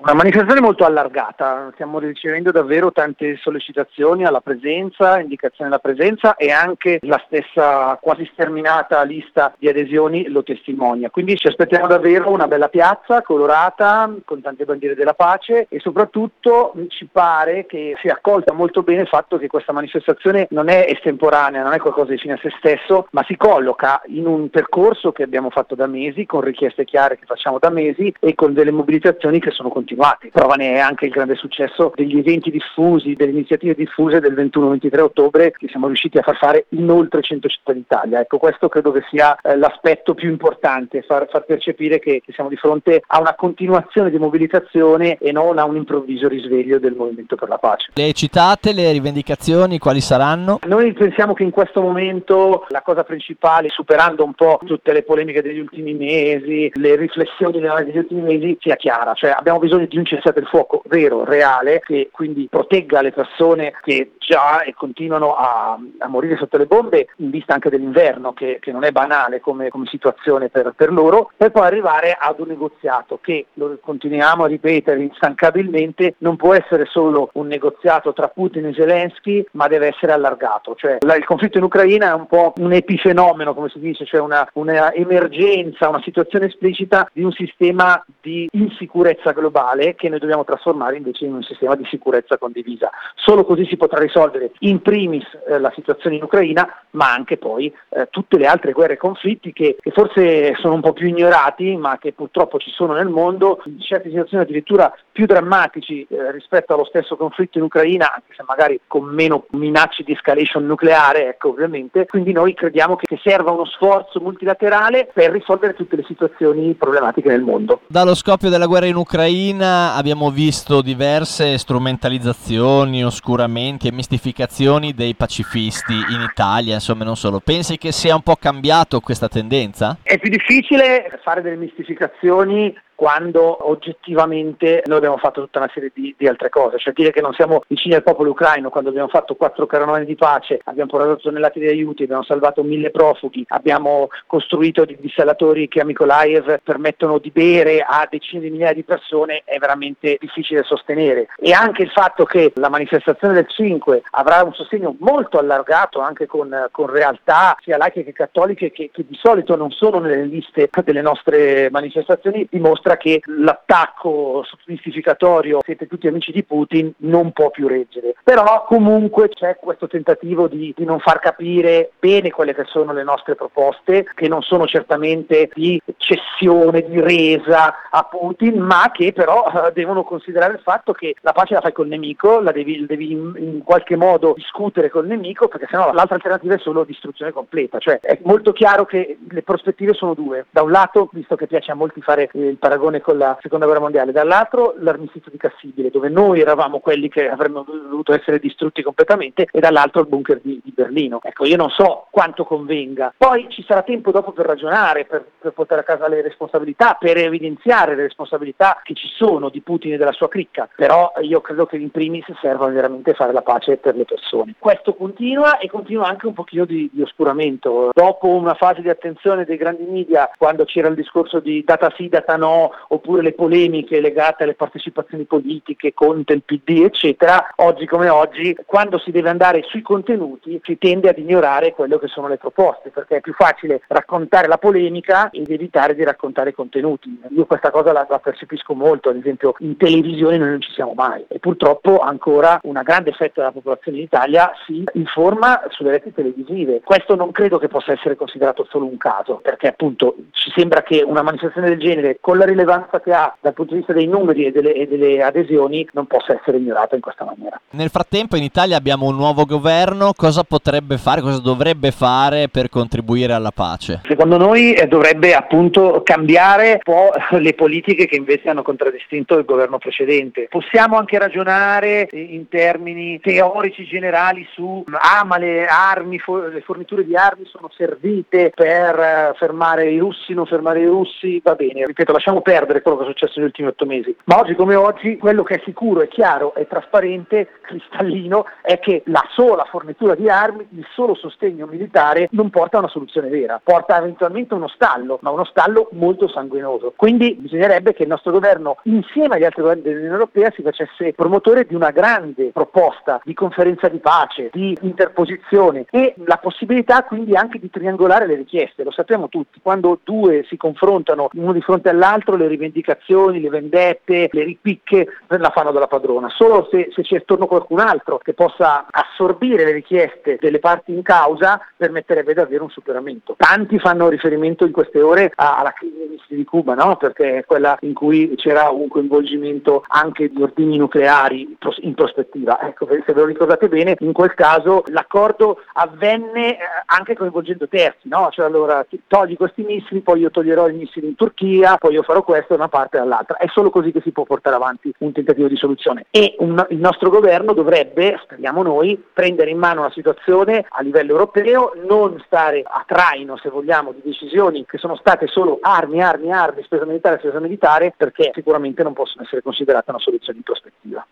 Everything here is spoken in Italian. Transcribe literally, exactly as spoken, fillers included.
Una manifestazione molto allargata, stiamo ricevendo davvero tante sollecitazioni alla presenza, indicazioni alla presenza, e anche la stessa quasi sterminata lista di adesioni lo testimonia. Quindi ci aspettiamo davvero una bella piazza colorata con tante bandiere della pace, e soprattutto ci pare che sia accolta molto bene il fatto che questa manifestazione non è estemporanea, non è qualcosa di fine a se stesso, ma si colloca in un percorso che abbiamo fatto da mesi, con richieste chiare che facciamo da mesi e con delle mobilitazioni che sono continuate. Prova ne è anche il grande successo degli eventi diffusi, delle iniziative diffuse del ventuno ventitré ottobre, che siamo riusciti a far fare in oltre cento città d'Italia. Ecco, questo credo che sia eh, l'aspetto più importante, far, far percepire che, che siamo di fronte a una continuazione di mobilitazione e non a un improvviso risveglio del Movimento per la Pace. Le citate, le rivendicazioni, quali saranno? Noi pensiamo che in questo momento la cosa principale, superando un po' tutte le polemiche degli ultimi mesi, le riflessioni degli ultimi mesi, sia chiara. Cioè abbiamo bisogno di un cessate il fuoco vero, reale, che quindi protegga le persone che già e continuano a, a morire sotto le bombe, in vista anche dell'inverno, che, che non è banale come, come situazione per, per loro, per poi arrivare ad un negoziato che, lo continuiamo a ripetere instancabilmente, non può essere solo un negoziato tra Putin e Zelensky, ma deve essere allargato. Cioè la, il conflitto in Ucraina è un po' un epifenomeno, come si dice, cioè una, una emergenza, una situazione esplicita di un sistema di insicurezza globale che noi dobbiamo trasformare invece in un sistema di sicurezza condivisa. Solo così si potrà risolvere in primis eh, la situazione in Ucraina, ma anche poi eh, tutte le altre guerre e conflitti che, che forse sono un po' più ignorati, ma che purtroppo ci sono nel mondo, in certe situazioni addirittura più drammatici eh, rispetto allo stesso conflitto in Ucraina, anche se magari con meno minacce di escalation nucleare, ecco, ovviamente. Quindi noi crediamo che, che serva uno sforzo multilaterale per risolvere tutte le situazioni problematiche nel mondo. Dallo scoppio della guerra in Ucraina abbiamo visto diverse strumentalizzazioni, oscuramenti e mistificazioni dei pacifisti in Italia, insomma non solo. Pensi che sia un po' cambiato questa tendenza? È più difficile fare delle mistificazioni quando oggettivamente noi abbiamo fatto tutta una serie di, di altre cose, cioè dire che non siamo vicini al popolo ucraino quando abbiamo fatto quattro carovane di pace, abbiamo portato tonnellate di aiuti, abbiamo salvato mille profughi, abbiamo costruito dei dissalatori che a Mykolaiv permettono di bere a decine di migliaia di persone, è veramente difficile sostenere. E anche il fatto che la manifestazione del cinque avrà un sostegno molto allargato anche con, con realtà sia laiche che cattoliche che, che di solito non sono nelle liste delle nostre manifestazioni, dimostra che l'attacco mistificatorio siete tutti amici di Putin non può più reggere. Però comunque c'è questo tentativo di, di non far capire bene quelle che sono le nostre proposte, che non sono certamente di cessione, di resa a Putin, ma che però eh, devono considerare il fatto che la pace la fai col nemico, la devi, devi in, in qualche modo discutere col nemico, perché sennò l'altra alternativa è solo distruzione completa. Cioè è molto chiaro che le prospettive sono due. Da un lato, visto che piace a molti fare eh, il paragone con la seconda guerra mondiale, dall'altro l'armistizio di Cassibile, dove noi eravamo quelli che avremmo dovuto essere distrutti completamente, e dall'altro il bunker di, di Berlino. Ecco, io non so quanto convenga. Poi ci sarà tempo dopo per ragionare, per, per portare a casa le responsabilità, per evidenziare le responsabilità che ci sono di Putin e della sua cricca, però io credo che in primis serva veramente fare la pace per le persone. Questo continua, e continua anche un pochino di, di oscuramento. Dopo una fase di attenzione dei grandi media, quando c'era il discorso di data sì, data no, oppure le polemiche legate alle partecipazioni politiche, Conte, il P D, eccetera, oggi come oggi, quando si deve andare sui contenuti, si tende ad ignorare quello che sono le proposte, perché è più facile raccontare la polemica ed evitare di raccontare i contenuti. Io questa cosa la, la percepisco molto, ad esempio in televisione noi non ci siamo mai, e purtroppo ancora una grande fetta della popolazione in Italia si informa sulle reti televisive. Questo non credo che possa essere considerato solo un caso, perché appunto ci sembra che una manifestazione del genere, con la rilevanza che ha dal punto di vista dei numeri e delle, e delle adesioni, non possa essere ignorata in questa maniera. Nel frattempo in Italia abbiamo un nuovo governo, cosa potrebbe fare, cosa dovrebbe fare per contribuire alla pace? Secondo noi eh, dovrebbe appunto cambiare un po' le politiche che invece hanno contraddistinto il governo precedente. Possiamo anche ragionare in termini teorici generali su ah ma le armi, for- le forniture di armi sono servite per uh, fermare i russi, non fermare i russi, va bene, ripeto, lasciamo perdere quello che è successo negli ultimi otto mesi. Ma oggi come oggi quello che è sicuro, è chiaro, è trasparente, cristallino, è che la sola fornitura di armi, il solo sostegno militare non porta a una soluzione vera, porta eventualmente a uno stallo, ma uno stallo molto sanguinoso. Quindi bisognerebbe che il nostro governo, insieme agli altri governi dell'Unione Europea, si facesse promotore di una grande proposta di conferenza di pace, di interposizione e la possibilità quindi anche di triangolare le richieste. Lo sappiamo tutti, quando due si confrontano uno di fronte all'altro, le rivendicazioni, le vendette, le ripicche la fanno dalla padrona. Solo se, se c'è attorno qualcun altro che possa assorbire le richieste delle parti in causa, permetterebbe davvero un superamento. Tanti fanno riferimento in queste ore alla crisi dei missili di Cuba, no? Perché è quella in cui c'era un coinvolgimento anche di ordigni nucleari in prospettiva. Ecco, se ve lo ricordate bene, in quel caso l'accordo avvenne anche coinvolgendo terzi, no? Cioè allora ti togli questi missili, poi io toglierò i missili in Turchia, poi io farò questo da una parte e dall'altra. È solo così che si può portare avanti un tentativo di soluzione. E un, il nostro governo dovrebbe, speriamo noi, prendere in mano la situazione a livello europeo, non stare a traino, se vogliamo, di decisioni che sono state solo armi, armi, armi, spesa militare, spesa militare, perché sicuramente non possono essere considerate una soluzione in prospettiva.